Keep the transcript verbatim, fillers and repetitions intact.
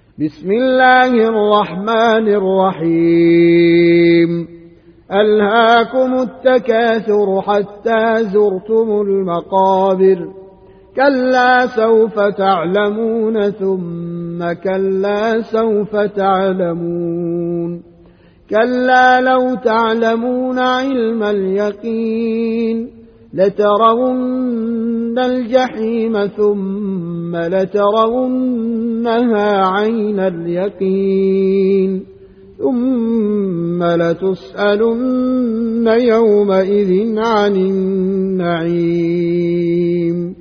بسم الله الرحمن الرحيم ألهاكم التكاثر حتى زرتم المقابر كلا سوف تعلمون ثم كلا سوف تعلمون كلا لو تعلمون علم اليقين لترون الجحيم ثم لترونها عين اليقين ثم لتسألن يومئذ عن النعيم